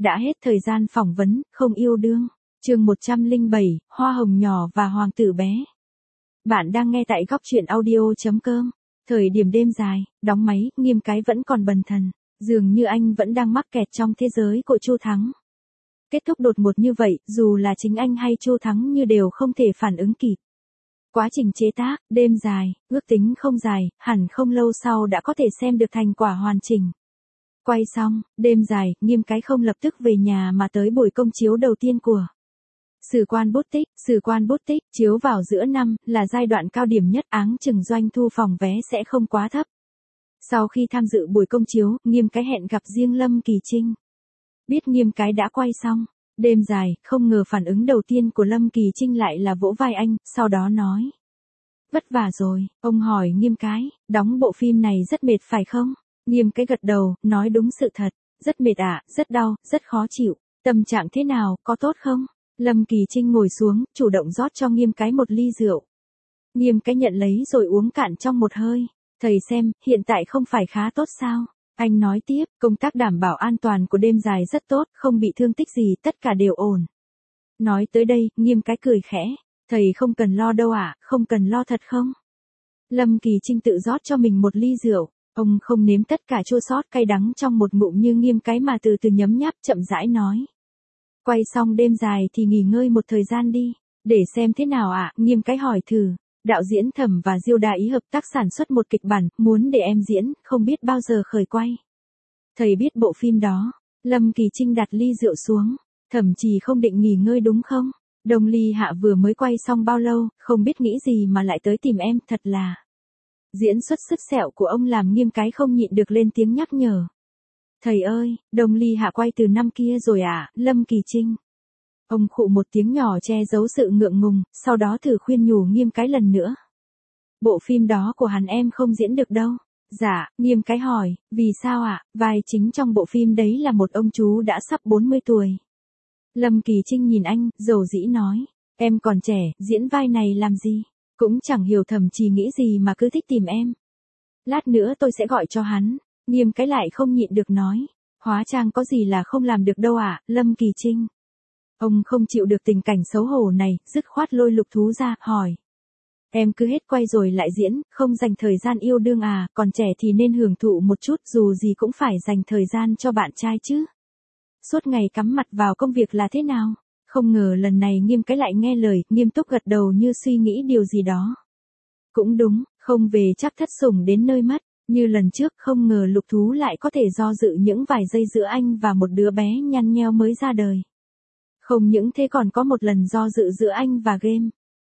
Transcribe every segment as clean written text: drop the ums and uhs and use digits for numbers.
Đã hết thời gian phỏng vấn, không yêu đương. Chương 107, Hoa hồng nhỏ và hoàng tử bé. Bạn đang nghe tại góc truyện audio.com. Thời điểm đêm dài, đóng máy, Nghiêm Cái vẫn còn bần thần, dường như anh vẫn đang mắc kẹt trong thế giới của Chu Thắng. Kết thúc đột ngột như vậy, dù là chính anh hay Chu Thắng như đều không thể phản ứng kịp. Quá trình chế tác, đêm dài, ước tính không dài, hẳn không lâu sau đã có thể xem được thành quả hoàn chỉnh. Quay xong, đêm dài, Nghiêm Cái không lập tức về nhà mà tới buổi công chiếu đầu tiên của Sử Quan Bút Tích, chiếu vào giữa năm, là giai đoạn cao điểm nhất, áng chừng doanh thu phòng vé sẽ không quá thấp. Sau khi tham dự buổi công chiếu, Nghiêm Cái hẹn gặp riêng Lâm Kỳ Trinh. Biết Nghiêm Cái đã quay xong, đêm dài, không ngờ phản ứng đầu tiên của Lâm Kỳ Trinh lại là vỗ vai anh, sau đó nói. Vất vả rồi, ông hỏi Nghiêm Cái, đóng bộ phim này rất mệt phải không? Nghiêm Cái gật đầu, nói đúng sự thật, rất mệt ạ, rất đau, rất khó chịu. Tâm trạng thế nào, có tốt không? Lâm Kỳ Trinh ngồi xuống, chủ động rót cho Nghiêm Cái một ly rượu. Nghiêm Cái nhận lấy rồi uống cạn trong một hơi. Thầy xem, hiện tại không phải khá tốt sao? Anh nói tiếp, công tác đảm bảo an toàn của đêm dài rất tốt, không bị thương tích gì, tất cả đều ổn. Nói tới đây, Nghiêm Cái cười khẽ. Thầy không cần lo đâu ạ, không cần lo thật không? Lâm Kỳ Trinh tự rót cho mình một ly rượu. Ông không nếm tất cả chua xót cay đắng trong một ngụm như Nghiêm Cái mà từ từ nhấm nháp, chậm rãi nói. Quay xong đêm dài thì nghỉ ngơi một thời gian đi. Để xem thế nào ạ? Nghiêm Cái hỏi thử. Đạo diễn Thẩm và Diêu Đa Ý hợp tác sản xuất một kịch bản, muốn để em diễn, không biết bao giờ khởi quay. Thầy biết bộ phim đó. Lâm Kỳ Trinh đặt ly rượu xuống. Thẩm chỉ không định nghỉ ngơi đúng không? Đông Ly Hạ vừa mới quay xong bao lâu, không biết nghĩ gì mà lại tới tìm em, thật là. Diễn xuất sứt sẹo của ông làm Nghiêm Cái không nhịn được lên tiếng nhắc nhở. Thầy ơi, Đông Ly Hạ quay từ năm kia rồi à, Lâm Kỳ Trinh. Ông khụ một tiếng nhỏ che giấu sự ngượng ngùng, sau đó thử khuyên nhủ Nghiêm Cái lần nữa. Bộ phim đó của hắn em không diễn được đâu. Dạ, Nghiêm Cái hỏi, vì sao ạ? Vai chính trong bộ phim đấy là một ông chú đã sắp 40 tuổi. Lâm Kỳ Trinh nhìn anh, dầu dĩ nói, em còn trẻ, diễn vai này làm gì? Cũng chẳng hiểu Thẩm chỉ nghĩ gì mà cứ thích tìm em. Lát nữa tôi sẽ gọi cho hắn. Nghiêm Cái lại không nhịn được nói. Hóa trang có gì là không làm được đâu ạ, Lâm Kỳ Trinh. Ông không chịu được tình cảnh xấu hổ này, dứt khoát lôi Lục Thú ra, hỏi. Em cứ hết quay rồi lại diễn, không dành thời gian yêu đương à, còn trẻ thì nên hưởng thụ một chút, dù gì cũng phải dành thời gian cho bạn trai chứ. Suốt ngày cắm mặt vào công việc là thế nào? Không ngờ lần này Nghiêm Cái lại nghe lời, nghiêm túc gật đầu như suy nghĩ điều gì đó. Cũng đúng, không về chắc thất sủng đến nơi mất. Như lần trước, không ngờ Lục Thú lại có thể do dự những vài giây giữa anh và một đứa bé nhăn nheo mới ra đời. Không những thế còn có một lần do dự giữa anh và game.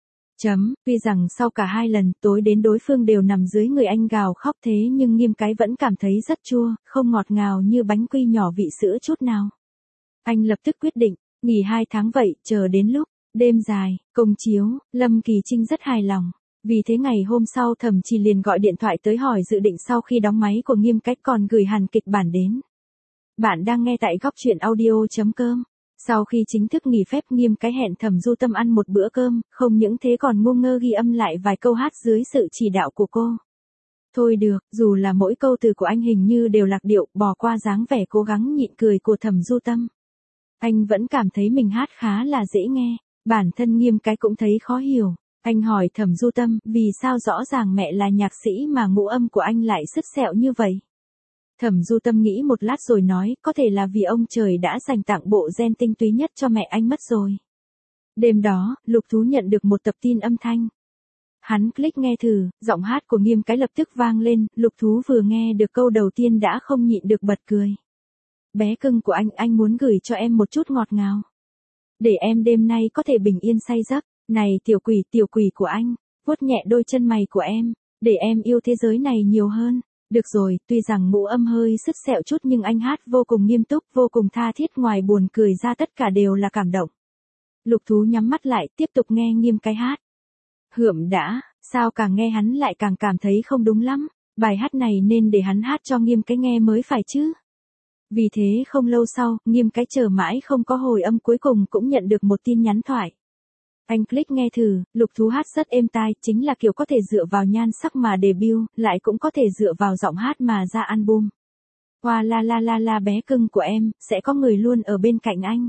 Tuy rằng sau cả hai lần tối đến đối phương đều nằm dưới người anh gào khóc, thế nhưng Nghiêm Cái vẫn cảm thấy rất chua, không ngọt ngào như bánh quy nhỏ vị sữa chút nào. Anh lập tức quyết định, nghỉ 2 tháng vậy, chờ đến lúc đêm dài, công chiếu, Lâm Kỳ Trinh rất hài lòng. Vì thế ngày hôm sau Thẩm chỉ liền gọi điện thoại tới hỏi dự định sau khi đóng máy của Nghiêm Cái, còn gửi hẳn kịch bản đến. Bạn đang nghe tại góc truyện audio.com. Sau khi chính thức nghỉ phép, Nghiêm Cái hẹn Thẩm Du Tâm ăn một bữa cơm, không những thế còn ngu ngơ ghi âm lại vài câu hát dưới sự chỉ đạo của cô. Thôi được, dù là mỗi câu từ của anh hình như đều lạc điệu, bỏ qua dáng vẻ cố gắng nhịn cười của Thẩm Du Tâm. Anh vẫn cảm thấy mình hát khá là dễ nghe, bản thân Nghiêm Cái cũng thấy khó hiểu. Anh hỏi Thẩm Du Tâm, vì sao rõ ràng mẹ là nhạc sĩ mà ngũ âm của anh lại sứt sẹo như vậy? Thẩm Du Tâm nghĩ một lát rồi nói, có thể là vì ông trời đã dành tặng bộ gen tinh túy nhất cho mẹ anh mất rồi. Đêm đó, Lục Thú nhận được một tập tin âm thanh. Hắn click nghe thử, giọng hát của Nghiêm Cái lập tức vang lên, Lục Thú vừa nghe được câu đầu tiên đã không nhịn được bật cười. Bé cưng của anh muốn gửi cho em một chút ngọt ngào. Để em đêm nay có thể bình yên say giấc. Này tiểu quỷ của anh, vuốt nhẹ đôi chân mày của em, để em yêu thế giới này nhiều hơn. Được rồi, tuy rằng ngũ âm hơi sứt sẹo chút nhưng anh hát vô cùng nghiêm túc, vô cùng tha thiết, ngoài buồn cười ra tất cả đều là cảm động. Lục Thú nhắm mắt lại, tiếp tục nghe Nghiêm Cái hát. Hượm đã, sao càng nghe hắn lại càng cảm thấy không đúng lắm, bài hát này nên để hắn hát cho Nghiêm Cái nghe mới phải chứ. Vì thế không lâu sau, Nghiêm Cái chờ mãi không có hồi âm, cuối cùng cũng nhận được một tin nhắn thoại. Anh click nghe thử, Lục Thú hát rất êm tai, chính là kiểu có thể dựa vào nhan sắc mà debut, lại cũng có thể dựa vào giọng hát mà ra album. Oa la bé cưng của em, sẽ có người luôn ở bên cạnh anh.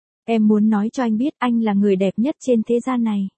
Em muốn nói cho anh biết anh là người đẹp nhất trên thế gian này.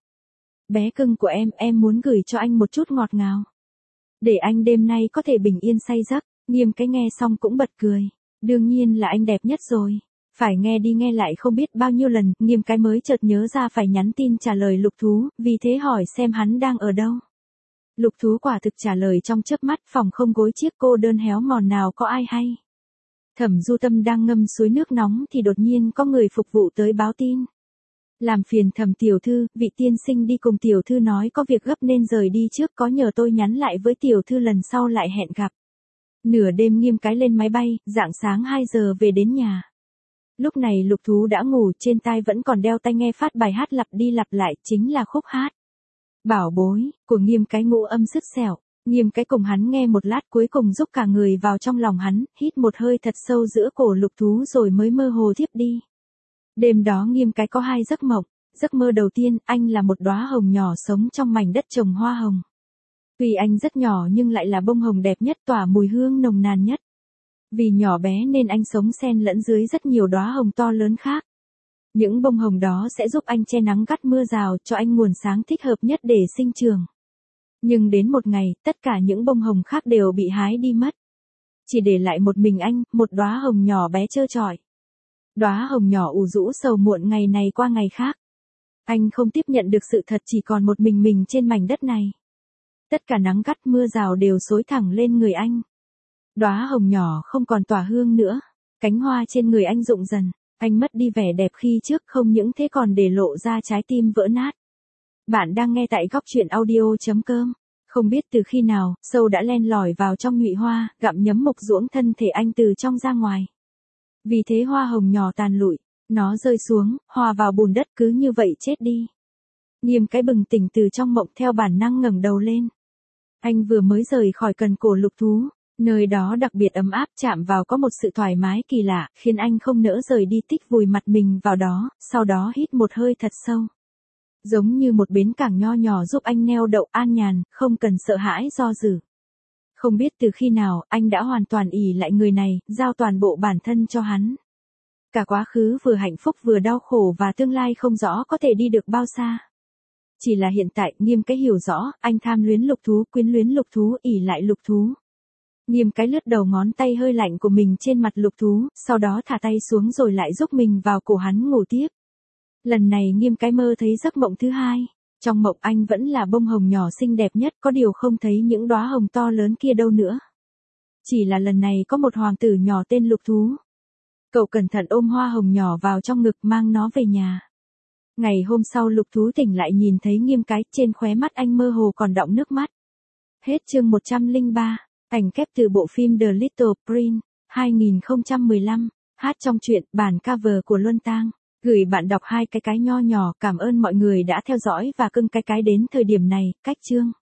Bé cưng của em muốn gửi cho anh một chút ngọt ngào. Để anh đêm nay có thể bình yên say giấc. Nghiêm cái nghe xong cũng bật cười. Đương nhiên là anh đẹp nhất rồi. Phải nghe đi nghe lại không biết bao nhiêu lần, Nghiêm cái mới chợt nhớ ra phải nhắn tin trả lời Lục Thú, vì thế hỏi xem hắn đang ở đâu. Lục Thú quả thực trả lời trong chớp mắt, phòng không gối chiếc cô đơn héo mòn nào có ai hay. Thẩm Du Tâm đang ngâm suối nước nóng thì đột nhiên có người phục vụ tới báo tin. Làm phiền Thẩm tiểu thư, vị tiên sinh đi cùng tiểu thư nói có việc gấp nên rời đi trước, có nhờ tôi nhắn lại với tiểu thư lần sau lại hẹn gặp. Nửa đêm Nghiêm cái lên máy bay, rạng sáng 2 giờ về đến nhà. Lúc này Lục Thú đã ngủ, trên tai vẫn còn đeo tai nghe phát bài hát lặp đi lặp lại, chính là khúc hát Bảo Bối của Nghiêm cái ngũ âm sứt sẻo. Nghiêm cái cùng hắn nghe một lát, cuối cùng giúp cả người vào trong lòng hắn, hít một hơi thật sâu giữa cổ Lục Thú rồi mới mơ hồ thiếp đi. Đêm đó Nghiêm cái có 2 giấc mộng. Giấc mơ đầu tiên, anh là một đóa hồng nhỏ sống trong mảnh đất trồng hoa hồng. Tuy anh rất nhỏ nhưng lại là bông hồng đẹp nhất, tỏa mùi hương nồng nàn nhất. Vì nhỏ bé nên anh sống xen lẫn dưới rất nhiều đóa hồng to lớn khác. Những bông hồng đó sẽ giúp anh che nắng gắt mưa rào, cho anh nguồn sáng thích hợp nhất để sinh trưởng. Nhưng đến một ngày, tất cả những bông hồng khác đều bị hái đi mất. Chỉ để lại một mình anh, một đóa hồng nhỏ bé trơ trọi. Đóa hồng nhỏ ủ rũ sầu muộn ngày này qua ngày khác. Anh không tiếp nhận được sự thật chỉ còn một mình trên mảnh đất này. Tất cả nắng gắt mưa rào đều xối thẳng lên người anh. Đóa hồng nhỏ không còn tỏa hương nữa. Cánh hoa trên người anh rụng dần. Anh mất đi vẻ đẹp khi trước, không những thế còn để lộ ra trái tim vỡ nát. Bạn đang nghe tại góc truyện audio.com. Không biết từ khi nào, sâu đã len lỏi vào trong nhụy hoa, gặm nhấm mục ruỗng thân thể anh từ trong ra ngoài. Vì thế hoa hồng nhỏ tàn lụi, nó rơi xuống, hòa vào bùn đất, cứ như vậy chết đi. Nghiêm cái bừng tỉnh từ trong mộng, theo bản năng ngẩng đầu lên. Anh vừa mới rời khỏi cần cổ Lục Thú, nơi đó đặc biệt ấm áp, chạm vào có một sự thoải mái kỳ lạ, khiến anh không nỡ rời đi, tích vùi mặt mình vào đó, sau đó hít một hơi thật sâu. Giống như một bến cảng nho nhỏ giúp anh neo đậu an nhàn, không cần sợ hãi do dự. Không biết từ khi nào, anh đã hoàn toàn ỷ lại người này, giao toàn bộ bản thân cho hắn. Cả quá khứ vừa hạnh phúc vừa đau khổ và tương lai không rõ có thể đi được bao xa. Chỉ là hiện tại, Nghiêm cái hiểu rõ, anh tham luyến Lục Thú, quyến luyến Lục Thú, ỷ lại Lục Thú. Nghiêm cái lướt đầu ngón tay hơi lạnh của mình trên mặt Lục Thú, sau đó thả tay xuống rồi lại giúp mình vào cổ hắn ngủ tiếp. Lần này Nghiêm cái mơ thấy giấc mộng thứ hai. Trong mộng anh vẫn là bông hồng nhỏ xinh đẹp nhất, có điều không thấy những đóa hồng to lớn kia đâu nữa. Chỉ là lần này có một hoàng tử nhỏ tên Lục Thú. Cậu cẩn thận ôm hoa hồng nhỏ vào trong ngực, mang nó về nhà. Ngày hôm sau Lục Thú tỉnh lại nhìn thấy Nghiêm cái, trên khóe mắt anh mơ hồ còn đọng nước mắt. Hết chương 103, ảnh kép từ bộ phim The Little Prince, 2015, hát trong truyện, bản cover của Luân Tang. Gửi bạn đọc 2 cái nho nhỏ, cảm ơn mọi người đã theo dõi và cưng cái đến thời điểm này, cách chương.